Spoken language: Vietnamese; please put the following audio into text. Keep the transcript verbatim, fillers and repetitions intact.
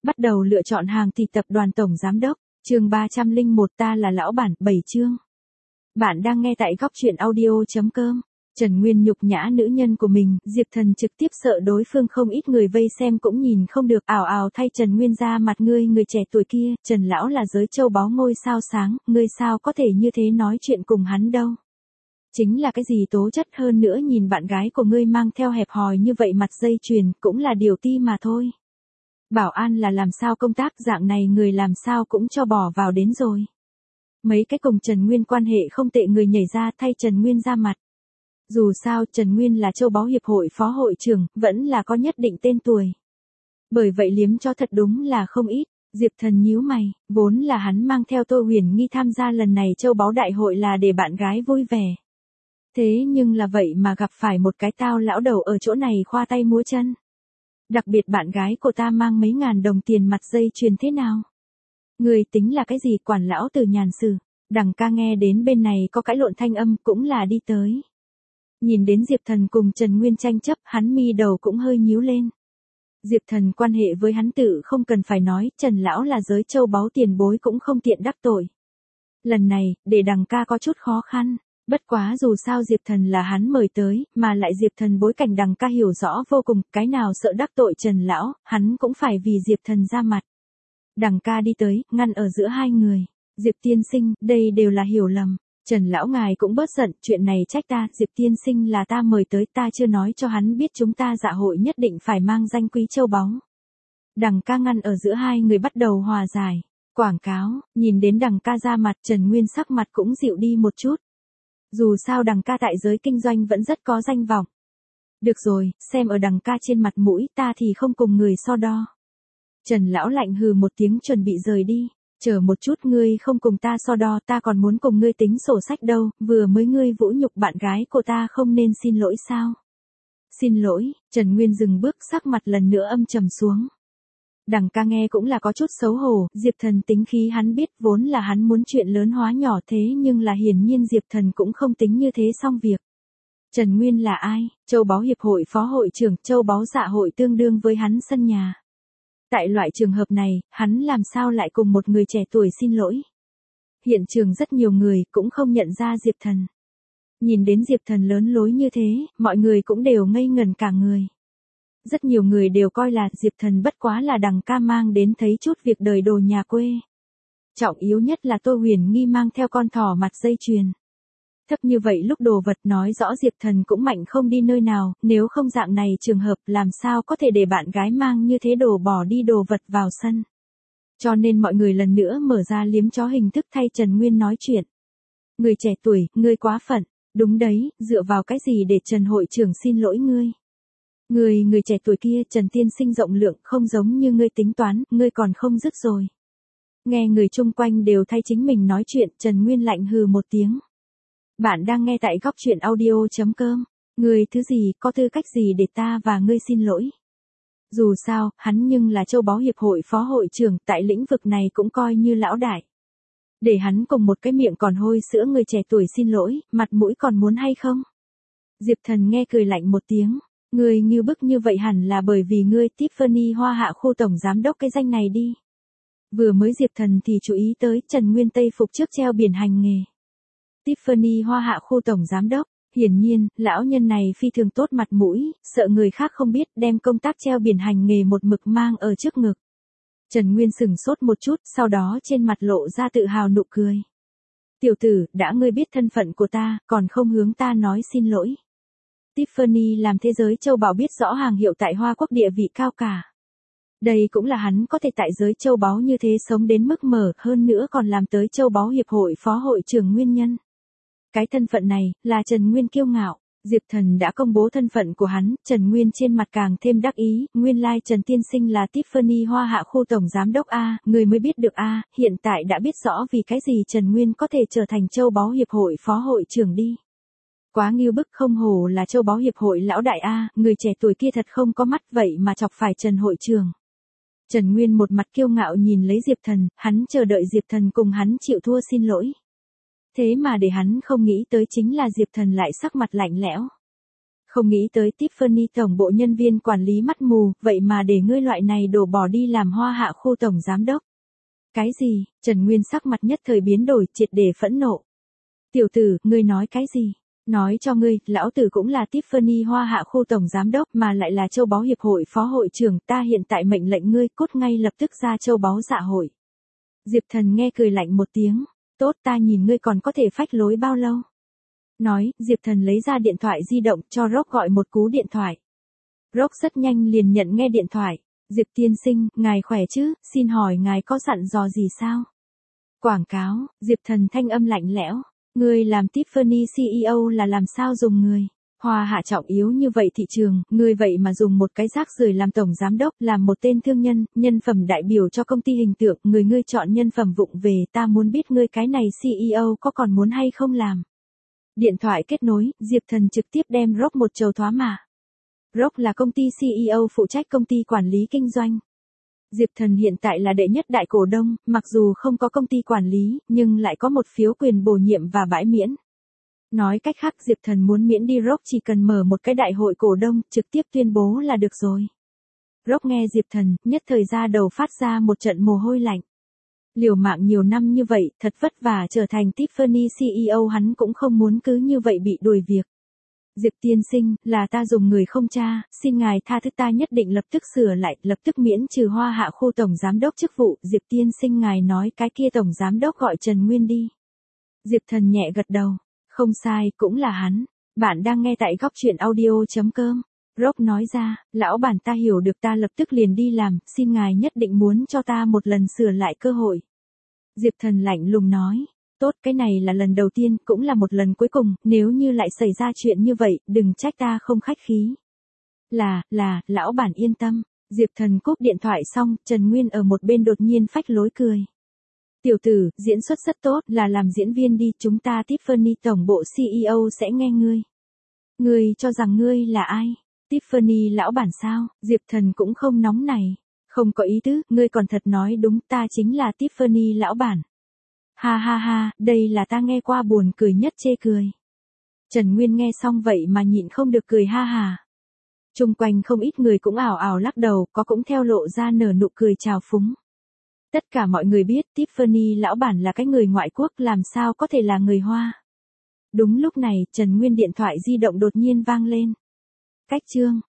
Bắt đầu lựa chọn hàng thì tập đoàn tổng giám đốc, chương ba trăm lẻ một ta là lão bản, bảy chương. Bạn đang nghe tại góc truyện audio.com. Trần Nguyên nhục nhã nữ nhân của mình, Diệp Thần trực tiếp sợ đối phương không ít người vây xem cũng nhìn không được, ảo ảo thay Trần Nguyên ra mặt, ngươi người trẻ tuổi kia, Trần lão là giới châu báu ngôi sao sáng, ngươi sao có thể như thế nói chuyện cùng hắn đâu. Chính là cái gì tố chất, hơn nữa nhìn bạn gái của ngươi mang theo hẹp hòi như vậy, mặt dây chuyền cũng là điều ti mà thôi. Bảo an là làm sao công tác, dạng này người làm sao cũng cho bỏ vào đến rồi. Mấy cái cùng Trần Nguyên quan hệ không tệ người nhảy ra thay Trần Nguyên ra mặt. Dù sao Trần Nguyên là châu báu hiệp hội phó hội trưởng, vẫn là có nhất định tên tuổi. Bởi vậy liếm cho thật đúng là không ít. Diệp Thần nhíu mày, vốn là hắn mang theo Tô Huyền Nghi tham gia lần này châu báu đại hội là để bạn gái vui vẻ. Thế nhưng là vậy mà gặp phải một cái tao lão đầu ở chỗ này khoa tay múa chân. Đặc biệt bạn gái của ta mang mấy ngàn đồng tiền mặt dây chuyền thế nào? Người tính là cái gì, quản lão từ nhàn sử. Đằng ca nghe đến bên này có cãi lộn thanh âm cũng là đi tới. Nhìn đến Diệp Thần cùng Trần Nguyên tranh chấp, hắn mi đầu cũng hơi nhíu lên. Diệp Thần quan hệ với hắn tự không cần phải nói, Trần lão là giới châu báu tiền bối cũng không tiện đắc tội. Lần này, để đằng ca có chút khó khăn. Bất quá dù sao Diệp Thần là hắn mời tới, mà lại Diệp Thần bối cảnh đằng ca hiểu rõ vô cùng, cái nào sợ đắc tội Trần lão, hắn cũng phải vì Diệp Thần ra mặt. Đằng ca đi tới, ngăn ở giữa hai người. Diệp tiên sinh, đây đều là hiểu lầm. Trần lão ngài cũng bớt giận, chuyện này trách ta, Diệp tiên sinh là ta mời tới, ta chưa nói cho hắn biết chúng ta dạ hội nhất định phải mang danh quý châu báu. Đằng ca ngăn ở giữa hai người bắt đầu hòa giải. Quảng cáo, nhìn đến đằng ca ra mặt, Trần Nguyên sắc mặt cũng dịu đi một chút. Dù sao đằng ca tại giới kinh doanh vẫn rất có danh vọng. Được rồi, xem ở đằng ca trên mặt mũi, ta thì không cùng người so đo. Trần lão lạnh hừ một tiếng chuẩn bị rời đi. Chờ một chút, ngươi không cùng ta so đo, ta còn muốn cùng ngươi tính sổ sách đâu, vừa mới ngươi vũ nhục bạn gái của ta không nên xin lỗi sao? Xin lỗi, Trần Nguyên dừng bước, sắc mặt lần nữa âm trầm xuống. Đằng ca nghe cũng là có chút xấu hổ, Diệp Thần tính khí hắn biết, vốn là hắn muốn chuyện lớn hóa nhỏ, thế nhưng là hiển nhiên Diệp Thần cũng không tính như thế xong việc. Trần Nguyên là ai? Châu báu hiệp hội phó hội trưởng, châu báu dạ hội tương đương với hắn sân nhà. Tại loại trường hợp này, hắn làm sao lại cùng một người trẻ tuổi xin lỗi? Hiện trường rất nhiều người cũng không nhận ra Diệp Thần. Nhìn đến Diệp Thần lớn lối như thế, mọi người cũng đều ngây ngẩn cả người. Rất nhiều người đều coi là Diệp Thần bất quá là đằng ca mang đến thấy chút việc đời đồ nhà quê. Trọng yếu nhất là Tô Huyền Nghi mang theo con thỏ mặt dây chuyền. Thấp như vậy lúc đồ vật nói rõ Diệp Thần cũng mạnh không đi nơi nào, nếu không dạng này trường hợp làm sao có thể để bạn gái mang như thế đồ bỏ đi đồ vật vào sân. Cho nên mọi người lần nữa mở ra liếm chó hình thức thay Trần Nguyên nói chuyện. Người trẻ tuổi, ngươi quá phận, đúng đấy, dựa vào cái gì để Trần hội trưởng xin lỗi ngươi? Người, người trẻ tuổi kia, Trần tiên sinh rộng lượng, không giống như ngươi tính toán, ngươi còn không dứt rồi. Nghe người chung quanh đều thay chính mình nói chuyện, Trần Nguyên lạnh hừ một tiếng. Bạn đang nghe tại góc truyện audio.com. Ngươi thứ gì, có tư cách gì để ta và ngươi xin lỗi? Dù sao, hắn nhưng là châu báu hiệp hội phó hội trưởng, tại lĩnh vực này cũng coi như lão đại. Để hắn cùng một cái miệng còn hôi sữa người trẻ tuổi xin lỗi, mặt mũi còn muốn hay không? Diệp Thần nghe cười lạnh một tiếng. Ngươi như bức như vậy hẳn là bởi vì ngươi Tiffany Hoa Hạ khu tổng giám đốc cái danh này đi. Vừa mới Diệp Thần thì chú ý tới Trần Nguyên Tây phục trước treo biển hành nghề. Tiffany Hoa Hạ khu tổng giám đốc, hiển nhiên, lão nhân này phi thường tốt mặt mũi, sợ người khác không biết đem công tác treo biển hành nghề một mực mang ở trước ngực. Trần Nguyên sừng sốt một chút, sau đó trên mặt lộ ra tự hào nụ cười. Tiểu tử, đã ngươi biết thân phận của ta, còn không hướng ta nói xin lỗi. Tiffany làm thế giới châu báu biết rõ hàng hiệu tại Hoa Quốc địa vị cao cả. Đây cũng là hắn có thể tại giới châu báu như thế sống đến mức mở, hơn nữa còn làm tới châu báu hiệp hội phó hội trưởng nguyên nhân. Cái thân phận này, là Trần Nguyên kiêu ngạo. Diệp Thần đã công bố thân phận của hắn, Trần Nguyên trên mặt càng thêm đắc ý, nguyên lai like Trần tiên sinh là Tiffany Hoa Hạ khu tổng giám đốc A, người mới biết được A, hiện tại đã biết rõ vì cái gì Trần Nguyên có thể trở thành châu báu hiệp hội phó hội trưởng đi. Quá nghiêu bức, không hổ là châu báu hiệp hội lão đại A, người trẻ tuổi kia thật không có mắt vậy mà chọc phải Trần hội trưởng. Trần Nguyên một mặt kiêu ngạo nhìn lấy Diệp Thần, hắn chờ đợi Diệp Thần cùng hắn chịu thua xin lỗi. Thế mà để hắn không nghĩ tới chính là Diệp Thần lại sắc mặt lạnh lẽo. Không nghĩ tới Tiffany tổng bộ nhân viên quản lý mắt mù, vậy mà để ngươi loại này đổ bỏ đi làm hoa hạ khu tổng giám đốc. Cái gì? Trần Nguyên sắc mặt nhất thời biến đổi, triệt để phẫn nộ. Tiểu tử, ngươi nói cái gì? Nói cho ngươi, lão tử cũng là Tiffany hoa hạ khu tổng giám đốc mà lại là châu báu hiệp hội phó hội trưởng, ta hiện tại mệnh lệnh ngươi cút ngay lập tức ra châu báu dạ hội. Diệp Thần nghe cười lạnh một tiếng, tốt ta nhìn ngươi còn có thể phách lối bao lâu. Nói, Diệp Thần lấy ra điện thoại di động cho Rock gọi một cú điện thoại. Rock rất nhanh liền nhận nghe điện thoại. Diệp tiên sinh, ngài khỏe chứ, xin hỏi ngài có dặn dò gì sao? Quảng cáo, Diệp Thần thanh âm lạnh lẽo. Ngươi làm Tiffany xê e ô là làm sao dùng người? Hoa hạ trọng yếu như vậy thị trường, ngươi vậy mà dùng một cái rác rưởi làm tổng giám đốc, làm một tên thương nhân, nhân phẩm đại biểu cho công ty hình tượng, người ngươi chọn nhân phẩm vụng về, ta muốn biết ngươi cái này xê e ô có còn muốn hay không làm. Điện thoại kết nối, Diệp Thần trực tiếp đem Rock một trầu thoá mạ. Rock là công ty xê e ô phụ trách công ty quản lý kinh doanh. Diệp Thần hiện tại là đệ nhất đại cổ đông, mặc dù không có công ty quản lý, nhưng lại có một phiếu quyền bổ nhiệm và bãi miễn. Nói cách khác Diệp Thần muốn miễn đi Rock chỉ cần mở một cái đại hội cổ đông, trực tiếp tuyên bố là được rồi. Rock nghe Diệp Thần, nhất thời ra đầu phát ra một trận mồ hôi lạnh. Liều mạng nhiều năm như vậy, thật vất vả trở thành Tiffany xê e ô hắn cũng không muốn cứ như vậy bị đuổi việc. Diệp tiên sinh, là ta dùng người không cha, xin ngài tha thứ ta nhất định lập tức sửa lại, lập tức miễn trừ hoa hạ khu tổng giám đốc chức vụ. Diệp tiên sinh ngài nói cái kia tổng giám đốc gọi Trần Nguyên đi. Diệp Thần nhẹ gật đầu, không sai, cũng là hắn. Bạn đang nghe tại góc truyện audio chấm com. Rock nói ra, lão bản ta hiểu được ta lập tức liền đi làm, xin ngài nhất định muốn cho ta một lần sửa lại cơ hội. Diệp Thần lạnh lùng nói. Tốt, cái này là lần đầu tiên, cũng là một lần cuối cùng, nếu như lại xảy ra chuyện như vậy, đừng trách ta không khách khí. Là, là, lão bản yên tâm. Diệp Thần cúp điện thoại xong, Trần Nguyên ở một bên đột nhiên phách lối cười. Tiểu tử, diễn xuất rất tốt, là làm diễn viên đi, chúng ta Tiffany tổng bộ xê e ô sẽ nghe ngươi. Ngươi cho rằng ngươi là ai? Tiffany lão bản sao? Diệp Thần cũng không nóng này. Không có ý tứ, ngươi còn thật nói đúng, ta chính là Tiffany lão bản. Ha ha ha, đây là ta nghe qua buồn cười nhất chê cười. Trần Nguyên nghe xong vậy mà nhịn không được cười ha ha. Chung quanh không ít người cũng ảo ảo lắc đầu, có cũng theo lộ ra nở nụ cười chào phúng. Tất cả mọi người biết Tiffany lão bản là cái người ngoại quốc, làm sao có thể là người Hoa. Đúng lúc này, Trần Nguyên điện thoại di động đột nhiên vang lên. Cách chương.